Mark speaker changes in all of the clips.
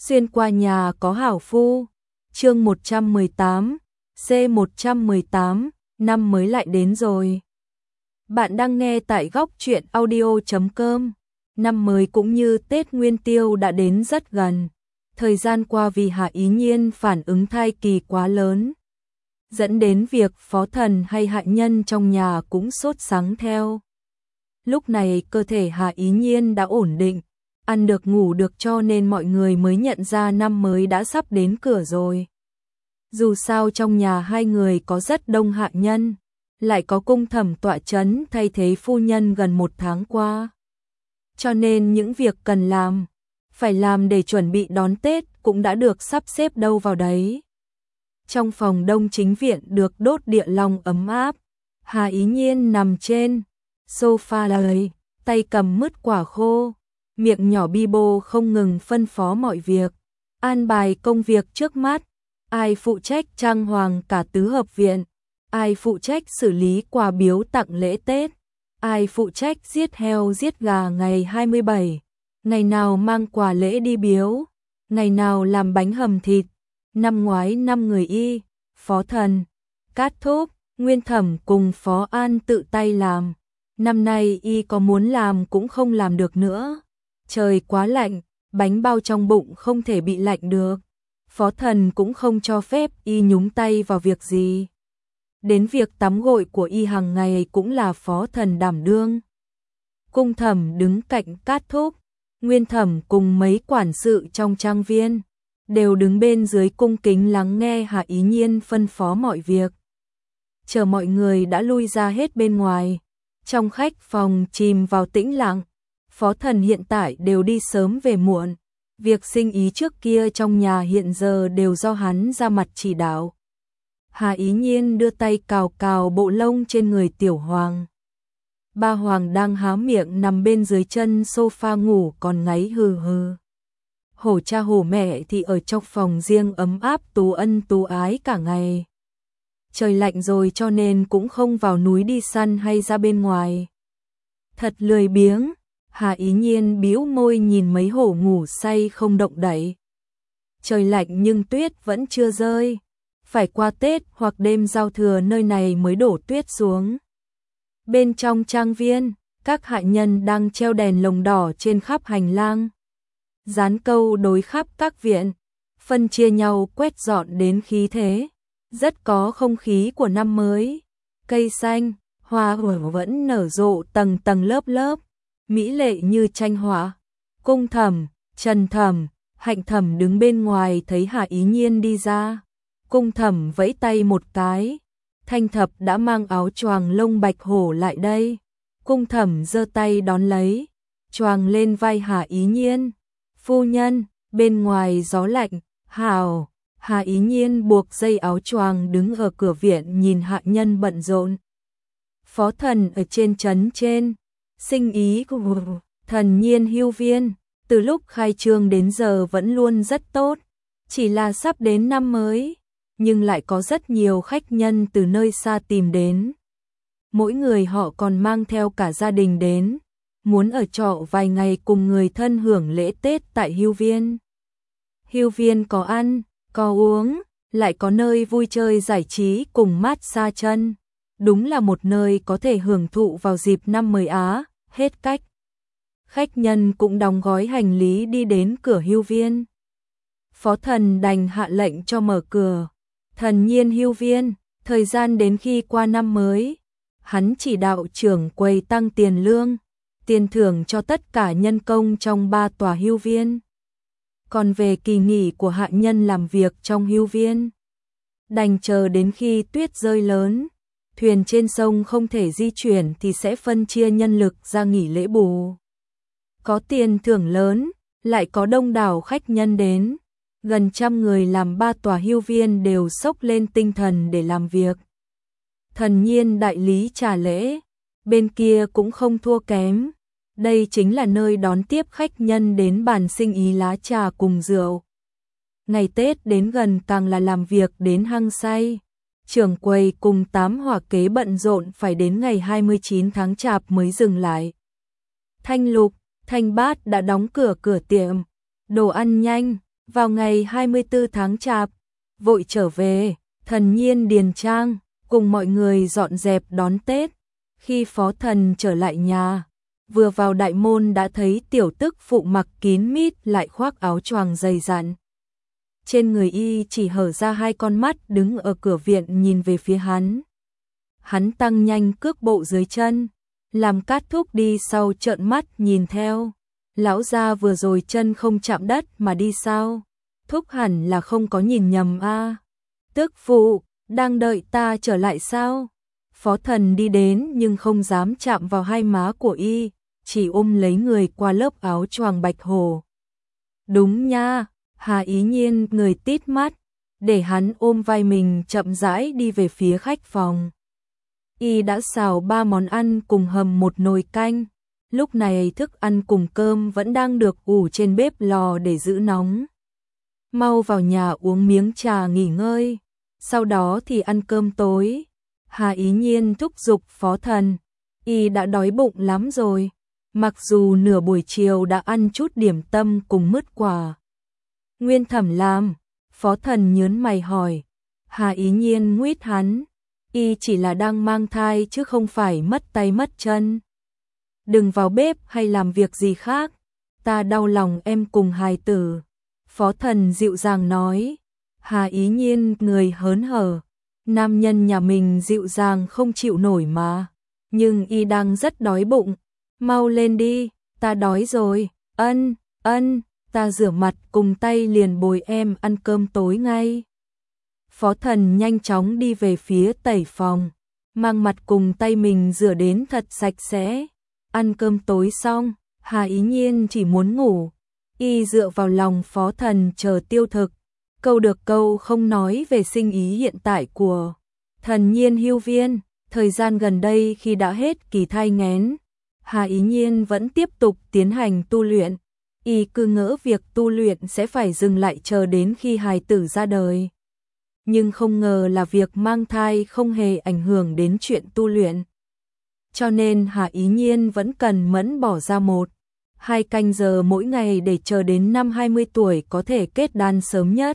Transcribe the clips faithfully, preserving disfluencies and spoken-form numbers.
Speaker 1: Xuyên qua nhà có hảo phu. Chương một trăm mười tám, C một trăm mười tám, năm mới lại đến rồi. Bạn đang nghe tại góc truyện audio chấm com. Năm mới cũng như Tết Nguyên Tiêu đã đến rất gần. Thời gian qua vì Hạ Ý Nhiên phản ứng thai kỳ quá lớn, dẫn đến việc phó thần hay hạ nhân trong nhà cũng sốt sắng theo. Lúc này cơ thể Hạ Ý Nhiên đã ổn định, ăn được ngủ được cho nên mọi người mới nhận ra năm mới đã sắp đến cửa rồi. Dù sao trong nhà hai người có rất đông hạ nhân, lại có cung thẩm tọa chấn thay thế phu nhân gần một tháng qua. Cho nên những việc cần làm, phải làm để chuẩn bị đón Tết cũng đã được sắp xếp đâu vào đấy. Trong phòng đông chính viện được đốt địa long ấm áp, Hạ Ý Nhiên nằm trên sofa lời, tay cầm mứt quả khô, miệng nhỏ bi bô không ngừng phân phó mọi việc, an bài công việc trước mắt, ai phụ trách trang hoàng cả tứ hợp viện, ai phụ trách xử lý quà biếu tặng lễ Tết, ai phụ trách giết heo giết gà ngày hai mươi bảy, ngày nào mang quà lễ đi biếu, ngày nào làm bánh hầm thịt. Năm ngoái năm người y, phó thần, Cát Thúc, Nguyên Thẩm cùng phó An tự tay làm. Năm nay y có muốn làm cũng không làm được nữa. Trời quá lạnh, bánh bao trong bụng không thể bị lạnh được. Phó thần cũng không cho phép y nhúng tay vào việc gì. Đến việc tắm gội của y hàng ngày cũng là phó thần đảm đương. Cung Thẩm đứng cạnh Cát Thúc, Nguyên Thẩm cùng mấy quản sự trong trang viên đều đứng bên dưới cung kính lắng nghe Hạ Ý Nhiên phân phó mọi việc. Chờ mọi người đã lui ra hết bên ngoài, trong khách phòng chìm vào tĩnh lặng, phó thần hiện tại đều đi sớm về muộn, việc sinh ý trước kia trong nhà hiện giờ đều do hắn ra mặt chỉ đạo. Hạ Ý Nhiên đưa tay cào cào bộ lông trên người Tiểu Hoàng. Ba Hoàng đang há miệng nằm bên dưới chân sofa ngủ còn ngáy hừ hừ. Hổ cha hổ mẹ thì ở trong phòng riêng ấm áp tú ân tú ái cả ngày. Trời lạnh rồi cho nên cũng không vào núi đi săn hay ra bên ngoài. Thật lười biếng, Hạ Ý Nhiên bĩu môi nhìn mấy hổ ngủ say không động đậy. Trời lạnh nhưng tuyết vẫn chưa rơi, phải qua Tết hoặc đêm giao thừa nơi này mới đổ tuyết xuống. Bên trong trang viên, các hạ nhân đang treo đèn lồng đỏ trên khắp hành lang, dán câu đối khắp các viện, phân chia nhau quét dọn đến khí thế, rất có không khí của năm mới. Cây xanh, hoa vẫn nở rộ tầng tầng lớp lớp, mỹ lệ như tranh họa. Cung Thẩm, Trần Thẩm, Hạnh Thẩm đứng bên ngoài thấy Hạ Ý Nhiên đi ra. Cung Thẩm vẫy tay một cái, Thanh Thập đã mang áo choàng lông bạch hổ lại đây. Cung Thẩm giơ tay đón lấy, choàng lên vai Hạ Ý Nhiên. Phu nhân, bên ngoài gió lạnh, hào. Hạ Ý Nhiên buộc dây áo choàng đứng ở cửa viện nhìn hạ nhân bận rộn. Phó thần ở trên trấn trên, sinh ý của Thần Nhiên Hưu Viên, từ lúc khai trương đến giờ vẫn luôn rất tốt, chỉ là sắp đến năm mới, nhưng lại có rất nhiều khách nhân từ nơi xa tìm đến. Mỗi người họ còn mang theo cả gia đình đến, muốn ở trọ vài ngày cùng người thân hưởng lễ Tết tại Hưu Viên. Hưu Viên có ăn, có uống, lại có nơi vui chơi giải trí cùng mát xa chân. Đúng là một nơi có thể hưởng thụ vào dịp năm mới Á, hết cách. Khách nhân cũng đóng gói hành lý đi đến cửa Hưu Viên. Phó thần đành hạ lệnh cho mở cửa. Thần Nhiên Hưu Viên, thời gian đến khi qua năm mới, hắn chỉ đạo trưởng quầy tăng tiền lương, tiền thưởng cho tất cả nhân công trong ba tòa Hưu Viên. Còn về kỳ nghỉ của hạ nhân làm việc trong Hưu Viên, đành chờ đến khi tuyết rơi lớn, thuyền trên sông không thể di chuyển thì sẽ phân chia nhân lực ra nghỉ lễ bù. Có tiền thưởng lớn, lại có đông đảo khách nhân đến, gần trăm người làm ba tòa Hưu Viên đều sốc lên tinh thần để làm việc. Thần Nhiên đại lý trả lễ, bên kia cũng không thua kém. Đây chính là nơi đón tiếp khách nhân đến bàn sinh ý lá trà cùng rượu. Ngày Tết đến gần càng là làm việc đến hăng say. Trưởng quầy cùng tám hỏa kế bận rộn phải đến ngày hai mươi chín tháng Chạp mới dừng lại. Thanh Lục, Thanh Bát đã đóng cửa cửa tiệm. Đồ ăn nhanh, Vào ngày hai mươi tư tháng Chạp, vội trở về, Thần Nhiên điền trang, cùng mọi người dọn dẹp đón Tết. Khi Phó Thần trở lại nhà, vừa vào đại môn đã thấy tiểu tức phụ mặc kín mít lại khoác áo choàng dày dặn. Trên người y chỉ hở ra hai con mắt đứng ở cửa viện nhìn về phía hắn. Hắn tăng nhanh cước bộ dưới chân, làm Cát Thúc đi sau trợn mắt nhìn theo. Lão gia vừa rồi chân không chạm đất mà đi sao? Thúc hẳn là không có nhìn nhầm a. Tức phụ, đang đợi ta trở lại sao? Phó Thần đi đến nhưng không dám chạm vào hai má của y, chỉ ôm lấy người qua lớp áo choàng bạch hồ. Đúng nha, Hà Ý Nhiên người tít mắt, để hắn ôm vai mình chậm rãi đi về phía khách phòng. Y đã xào ba món ăn cùng hầm một nồi canh, lúc này thức ăn cùng cơm vẫn đang được ủ trên bếp lò để giữ nóng. Mau vào nhà uống miếng trà nghỉ ngơi, sau đó thì ăn cơm tối. Hà Ý Nhiên thúc giục Phó Thần, y đã đói bụng lắm rồi, mặc dù nửa buổi chiều đã ăn chút điểm tâm cùng mứt quả. Nguyên Thẩm làm, Phó Thần nhớn mày hỏi. Hà Ý Nhiên nguýt hắn, y chỉ là đang mang thai chứ không phải mất tay mất chân. Đừng vào bếp hay làm việc gì khác, ta đau lòng em cùng hài tử. Phó Thần dịu dàng nói. Hà Ý Nhiên người hớn hở, nam nhân nhà mình dịu dàng không chịu nổi mà. Nhưng y đang rất đói bụng, mau lên đi, ta đói rồi. Ân, ân, ta rửa mặt cùng tay liền bồi em ăn cơm tối ngay. Phó Thần nhanh chóng đi về phía tẩy phòng, mang mặt cùng tay mình rửa đến thật sạch sẽ. Ăn cơm tối xong, Hà Ý Nhiên chỉ muốn ngủ. Y dựa vào lòng Phó Thần chờ tiêu thực, câu được câu không nói về sinh ý hiện tại của Thần Nhiên hưu viên. Thời gian gần đây khi đã hết kỳ thai nghén, Hà Ý Nhiên vẫn tiếp tục tiến hành tu luyện. Y cứ ngỡ việc tu luyện sẽ phải dừng lại chờ đến khi hài tử ra đời. Nhưng không ngờ là việc mang thai không hề ảnh hưởng đến chuyện tu luyện. Cho nên Hà Ý Nhiên vẫn cần mẫn bỏ ra một, hai canh giờ mỗi ngày để chờ đến năm hai mươi tuổi có thể kết đan sớm nhất.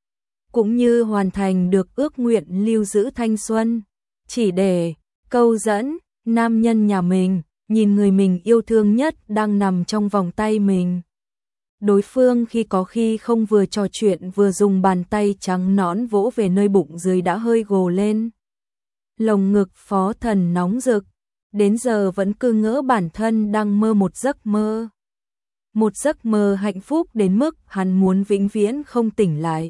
Speaker 1: Cũng như hoàn thành được ước nguyện lưu giữ thanh xuân. Chỉ để câu dẫn nam nhân nhà mình, nhìn người mình yêu thương nhất đang nằm trong vòng tay mình. Đối phương khi có khi không vừa trò chuyện vừa dùng bàn tay trắng nõn vỗ về nơi bụng dưới đã hơi gồ lên. Lồng ngực Phó Thần nóng rực, đến giờ vẫn cứ ngỡ bản thân đang mơ một giấc mơ. Một giấc mơ hạnh phúc đến mức hắn muốn vĩnh viễn không tỉnh lại.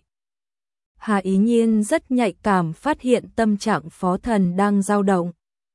Speaker 1: Hà Ý Nhiên rất nhạy cảm phát hiện tâm trạng Phó Thần đang dao động.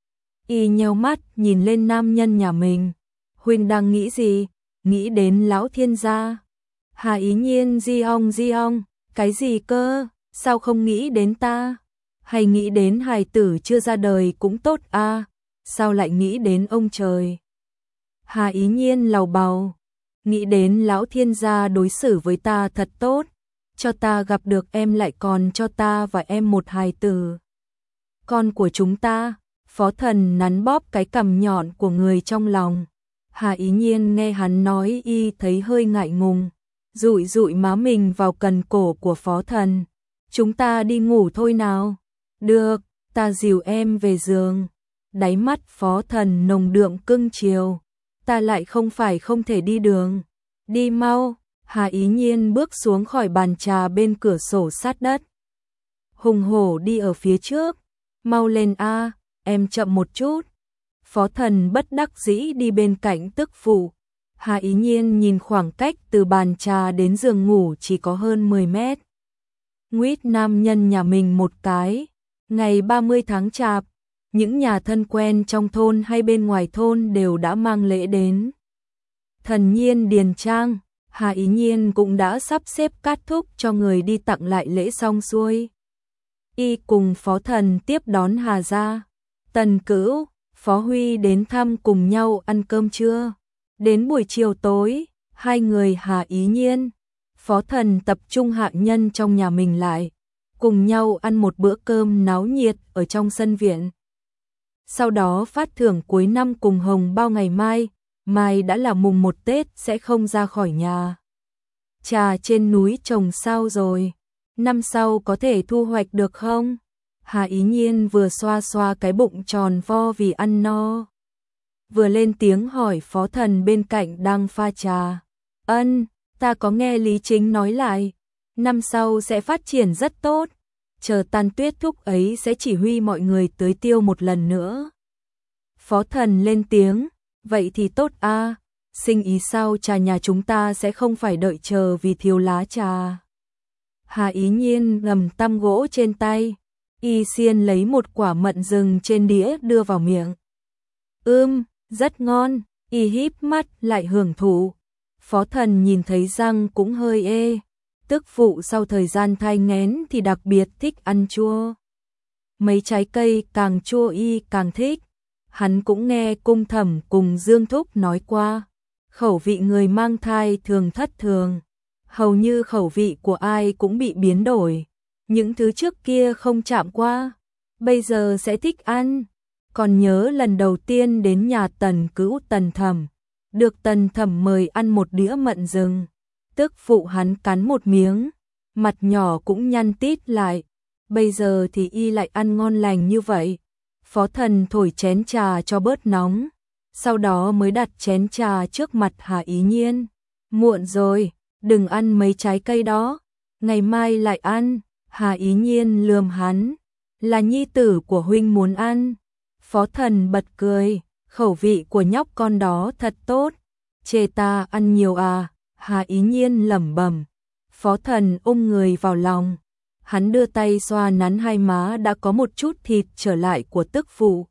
Speaker 1: Y nheo mắt nhìn lên nam nhân nhà mình. Huynh đang nghĩ gì? Nghĩ đến lão thiên gia. Hà Ý Nhiên di ong di ong, cái gì cơ? Sao không nghĩ đến ta? Hay nghĩ đến hài tử chưa ra đời cũng tốt a? Sao lại nghĩ đến ông trời? Hà Ý Nhiên lầu bầu, nghĩ đến lão thiên gia đối xử với ta thật tốt, cho ta gặp được em lại còn cho ta và em một hài tử. Con của chúng ta. Phó Thần nắn bóp cái cằm nhọn của người trong lòng. Hà Ý Nhiên nghe hắn nói y thấy hơi ngại ngùng, dụi dụi má mình vào cần cổ của Phó Thần. Chúng ta đi ngủ thôi nào. Được, ta dìu em về giường. Đáy mắt Phó Thần nồng đượm cưng chiều. Ta lại không phải không thể đi đường. Đi mau. Hà Ý Nhiên bước xuống khỏi bàn trà bên cửa sổ sát đất. Hùng hổ đi ở phía trước. Mau lên a, em chậm một chút. Phó Thần bất đắc dĩ đi bên cạnh tức phụ. Hà Ý Nhiên nhìn khoảng cách từ bàn trà đến giường ngủ chỉ có hơn mười mét. Nguýt nam nhân nhà mình một cái. Ngày ba mươi tháng Chạp, những nhà thân quen trong thôn hay bên ngoài thôn đều đã mang lễ đến. Thần Nhiên điền trang, Hà Ý Nhiên cũng đã sắp xếp Cát Thúc cho người đi tặng lại lễ xong xuôi. Y cùng Phó Thần tiếp đón Hà ra. Tần Cữu, Phó Huy đến thăm cùng nhau ăn cơm trưa. Đến buổi chiều tối, hai người Hà Ý Nhiên, Phó Thần tập trung hạ nhân trong nhà mình lại, cùng nhau ăn một bữa cơm náo nhiệt ở trong sân viện. Sau đó phát thưởng cuối năm cùng hồng bao ngày mai, mai đã là mùng một Tết sẽ không ra khỏi nhà. trà trên núi trồng sao rồi? Năm sau có thể thu hoạch được không? Hà Ý Nhiên vừa xoa xoa cái bụng tròn vo vì ăn no, vừa lên tiếng hỏi Phó Thần bên cạnh đang pha trà. Ân, ta có nghe Lý Chính nói lại, năm sau sẽ phát triển rất tốt, chờ tan tuyết thúc ấy sẽ chỉ huy mọi người tưới tiêu một lần nữa. Phó Thần lên tiếng, vậy thì tốt a, sinh ý sau trà nhà chúng ta sẽ không phải đợi chờ vì thiếu lá trà. Hà Ý Nhiên ngầm tăm gỗ trên tay, y xiên lấy một quả mận rừng trên đĩa đưa vào miệng. Ưm, rất ngon, y híp mắt lại hưởng thụ. Phó Thần nhìn thấy răng cũng hơi ê, tức phụ sau thời gian thai nghén thì đặc biệt thích ăn chua. Mấy trái cây càng chua y càng thích. Hắn cũng nghe Cung Thẩm cùng Dương Thúc nói qua, khẩu vị người mang thai thường thất thường, hầu như khẩu vị của ai cũng bị biến đổi, những thứ trước kia không chạm qua, bây giờ sẽ thích ăn. Còn nhớ lần đầu tiên đến nhà Tần Cữu Tần Thẩm, được Tần Thẩm mời ăn một đĩa mận rừng, tức phụ hắn cắn một miếng, mặt nhỏ cũng nhăn tít lại, bây giờ thì y lại ăn ngon lành như vậy. Phó Thần thổi chén trà cho bớt nóng, sau đó mới đặt chén trà trước mặt Hà Ý Nhiên. Muộn rồi, đừng ăn mấy trái cây đó, ngày mai lại ăn. Hà Ý Nhiên lườm hắn, là nhi tử của huynh muốn ăn. Phó Thần bật cười, khẩu vị của nhóc con đó thật tốt, chê ta ăn nhiều à. Hà Ý Nhiên lẩm bẩm. Phó Thần ôm người vào lòng, hắn đưa tay xoa nắn hai má đã có một chút thịt trở lại của tức phụ.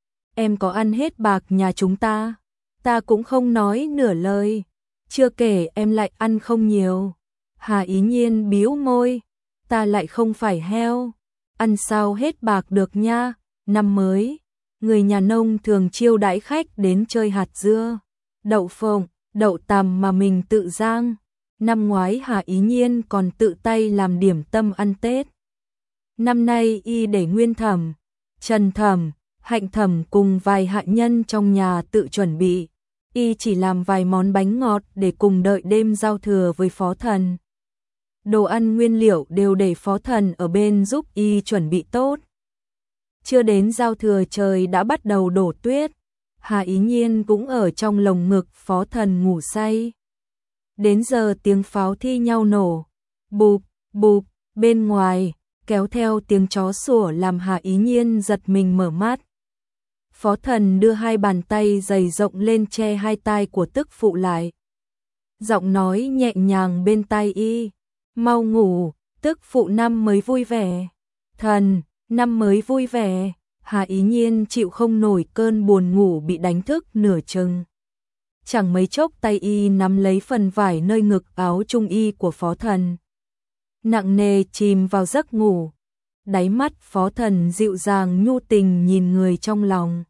Speaker 1: Em có ăn hết bạc nhà chúng ta? Ta cũng không nói nửa lời, chưa kể em lại ăn không nhiều. Hà Ý Nhiên bĩu môi, ta lại không phải heo, ăn sao hết bạc được nha. Năm mới, người nhà nông thường chiêu đãi khách đến chơi hạt dưa, đậu phộng, đậu tằm mà mình tự rang. Năm ngoái Hà Ý Nhiên còn tự tay làm điểm tâm ăn Tết. Năm nay y để Nguyên Thẩm, Trần Thẩm, Hạnh Thẩm cùng vài hạ nhân trong nhà tự chuẩn bị. Y chỉ làm vài món bánh ngọt để cùng đợi đêm giao thừa với Phó Thần. Đồ ăn nguyên liệu đều để Phó Thần ở bên giúp y chuẩn bị tốt. Chưa đến giao thừa trời đã bắt đầu đổ tuyết. Hà Ý Nhiên cũng ở trong lồng ngực Phó Thần ngủ say. Đến giờ tiếng pháo thi nhau nổ, bụp, bụp, bên ngoài, kéo theo tiếng chó sủa làm Hà Ý Nhiên giật mình mở mắt. Phó Thần đưa hai bàn tay dày rộng lên che hai tai của tức phụ lại. Giọng nói nhẹ nhàng bên tai y, mau ngủ, tức phụ năm mới vui vẻ. Thần, năm mới vui vẻ. Hà Ý Nhiên chịu không nổi cơn buồn ngủ bị đánh thức nửa chừng. Chẳng mấy chốc tay y nắm lấy phần vải nơi ngực áo trung y của Phó Thần, nặng nề chìm vào giấc ngủ. Đáy mắt Phó Thần dịu dàng nhu tình nhìn người trong lòng.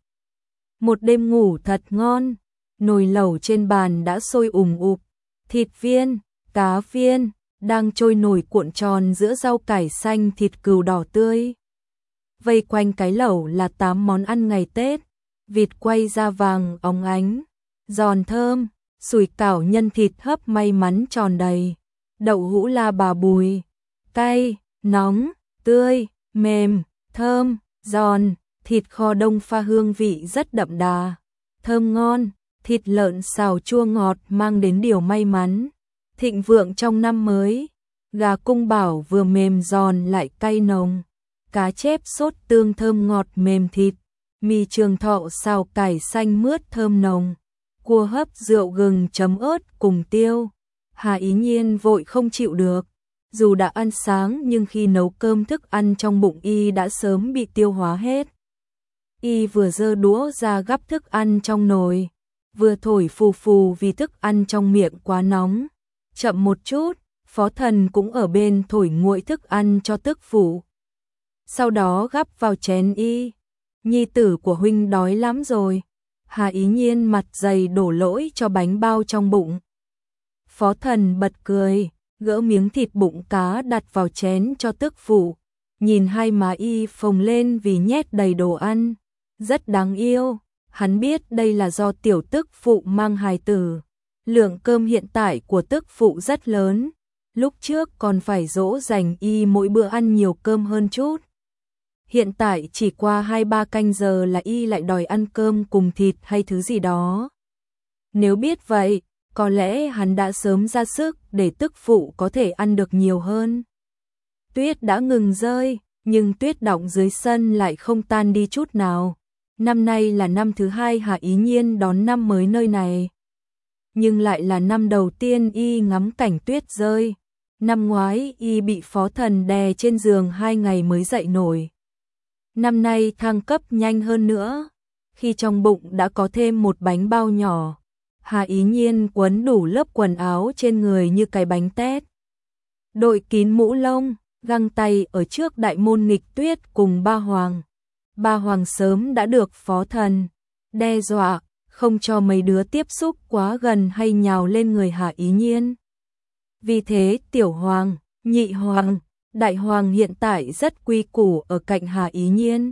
Speaker 1: Một đêm ngủ thật ngon, nồi lẩu trên bàn đã sôi ùm ụp, thịt viên, cá viên đang trôi nổi cuộn tròn giữa rau cải xanh thịt cừu đỏ tươi. Vây quanh cái lẩu là tám món ăn ngày Tết, vịt quay da vàng óng ánh, giòn thơm, sủi cảo nhân thịt hấp may mắn tròn đầy, đậu hũ la bà bùi, cay, nóng, tươi, mềm, thơm, giòn, thịt kho đông pha hương vị rất đậm đà, thơm ngon, thịt lợn xào chua ngọt mang đến điều may mắn, thịnh vượng trong năm mới, gà cung bảo vừa mềm giòn lại cay nồng, cá chép sốt tương thơm ngọt mềm thịt, mì Trường Thọ xào cải xanh mướt thơm nồng, cua hấp rượu gừng chấm ớt cùng tiêu. Hà Ý Nhiên vội không chịu được, dù đã ăn sáng nhưng khi nấu cơm thức ăn trong bụng y đã sớm bị tiêu hóa hết. Y vừa giơ đũa ra gắp thức ăn trong nồi, vừa thổi phù phù vì thức ăn trong miệng quá nóng. Chậm một chút, Phó Thần cũng ở bên thổi nguội thức ăn cho tức phụ. Sau đó gắp vào chén y. Nhi tử của huynh đói lắm rồi. Hà Ý Nhiên mặt dày đổ lỗi cho bánh bao trong bụng. Phó Thần bật cười, gỡ miếng thịt bụng cá đặt vào chén cho tức phụ. Nhìn hai má y phồng lên vì nhét đầy đồ ăn. Rất đáng yêu. Hắn biết đây là do tiểu tức phụ mang hài tử. Lượng cơm hiện tại của tức phụ rất lớn, lúc trước còn phải dỗ dành y mỗi bữa ăn nhiều cơm hơn chút. Hiện tại chỉ qua hai ba canh giờ là y lại đòi ăn cơm cùng thịt hay thứ gì đó. Nếu biết vậy, có lẽ hắn đã sớm ra sức để tức phụ có thể ăn được nhiều hơn. Tuyết đã ngừng rơi, nhưng tuyết đọng dưới sân lại không tan đi chút nào. Năm nay là năm thứ hai Hà Ý Nhiên đón năm mới nơi này. Nhưng lại là năm đầu tiên y ngắm cảnh tuyết rơi. Năm ngoái y bị phó thần đè trên giường hai ngày mới dậy nổi. Năm nay thăng cấp nhanh hơn nữa. Khi trong bụng đã có thêm một bánh bao nhỏ, Hà Ý Nhiên quấn đủ lớp quần áo trên người như cái bánh tét. Đội kín mũ lông, găng tay ở trước đại môn nghịch tuyết cùng ba hoàng. Ba hoàng sớm đã được phó thần đe dọa, không cho mấy đứa tiếp xúc quá gần hay nhào lên người Hà Ý Nhiên. Vì thế tiểu hoàng, nhị hoàng, đại hoàng hiện tại rất quy củ ở cạnh Hà Ý Nhiên.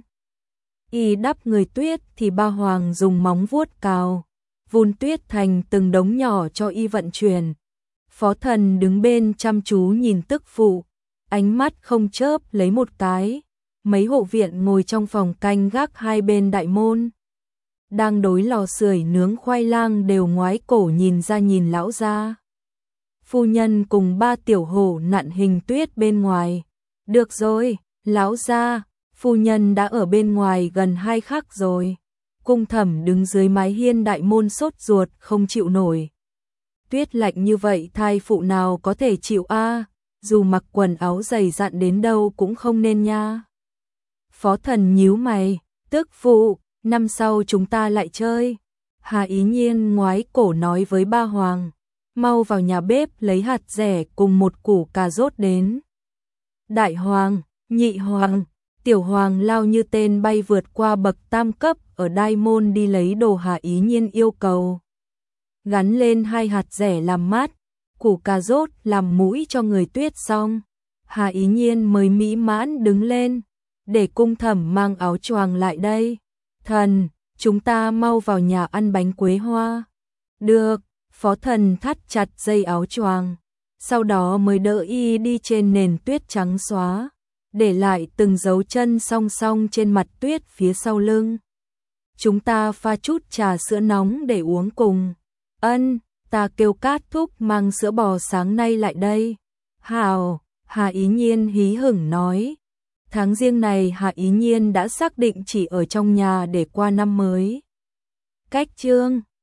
Speaker 1: Y đắp người tuyết thì ba hoàng dùng móng vuốt cào, vun tuyết thành từng đống nhỏ cho y vận chuyển. Phó thần đứng bên chăm chú nhìn tức phụ, ánh mắt không chớp lấy một cái. Mấy hộ viện ngồi trong phòng canh gác hai bên đại môn, đang đối lò sưởi nướng khoai lang đều ngoái cổ nhìn ra nhìn lão gia. Phu nhân cùng ba tiểu hổ nặn hình tuyết bên ngoài. Được rồi, lão gia, phu nhân đã ở bên ngoài gần hai khắc rồi. Cung Thẩm đứng dưới mái hiên đại môn sốt ruột không chịu nổi. Tuyết lạnh như vậy thai phụ nào có thể chịu a, dù mặc quần áo dày dặn đến đâu cũng không nên nha. Phó thần nhíu mày, tức phụ, năm sau chúng ta lại chơi. Hà Ý Nhiên ngoái cổ nói với ba hoàng, mau vào nhà bếp lấy hạt dẻ cùng một củ cà rốt đến. Đại hoàng, nhị hoàng, tiểu hoàng lao như tên bay vượt qua bậc tam cấp ở Đai Môn đi lấy đồ Hà Ý Nhiên yêu cầu. Gắn lên hai hạt dẻ làm mát, củ cà rốt làm mũi cho người tuyết xong. Hà Ý Nhiên mới mỹ mãn đứng lên, để Cung Thẩm mang áo choàng lại đây. Thần, chúng ta mau vào nhà ăn bánh quế hoa. Được, phó thần thắt chặt dây áo choàng, sau đó mới đỡ y đi trên nền tuyết trắng xóa, để lại từng dấu chân song song trên mặt tuyết phía sau lưng. Chúng ta pha chút trà sữa nóng để uống cùng. Ân, ta kêu Cát thúc mang sữa bò sáng nay lại đây. Hào, Hà Ý Nhiên hí hửng nói. Tháng riêng này Hà Ý Nhiên đã xác định chỉ ở trong nhà để qua năm mới. Cách chương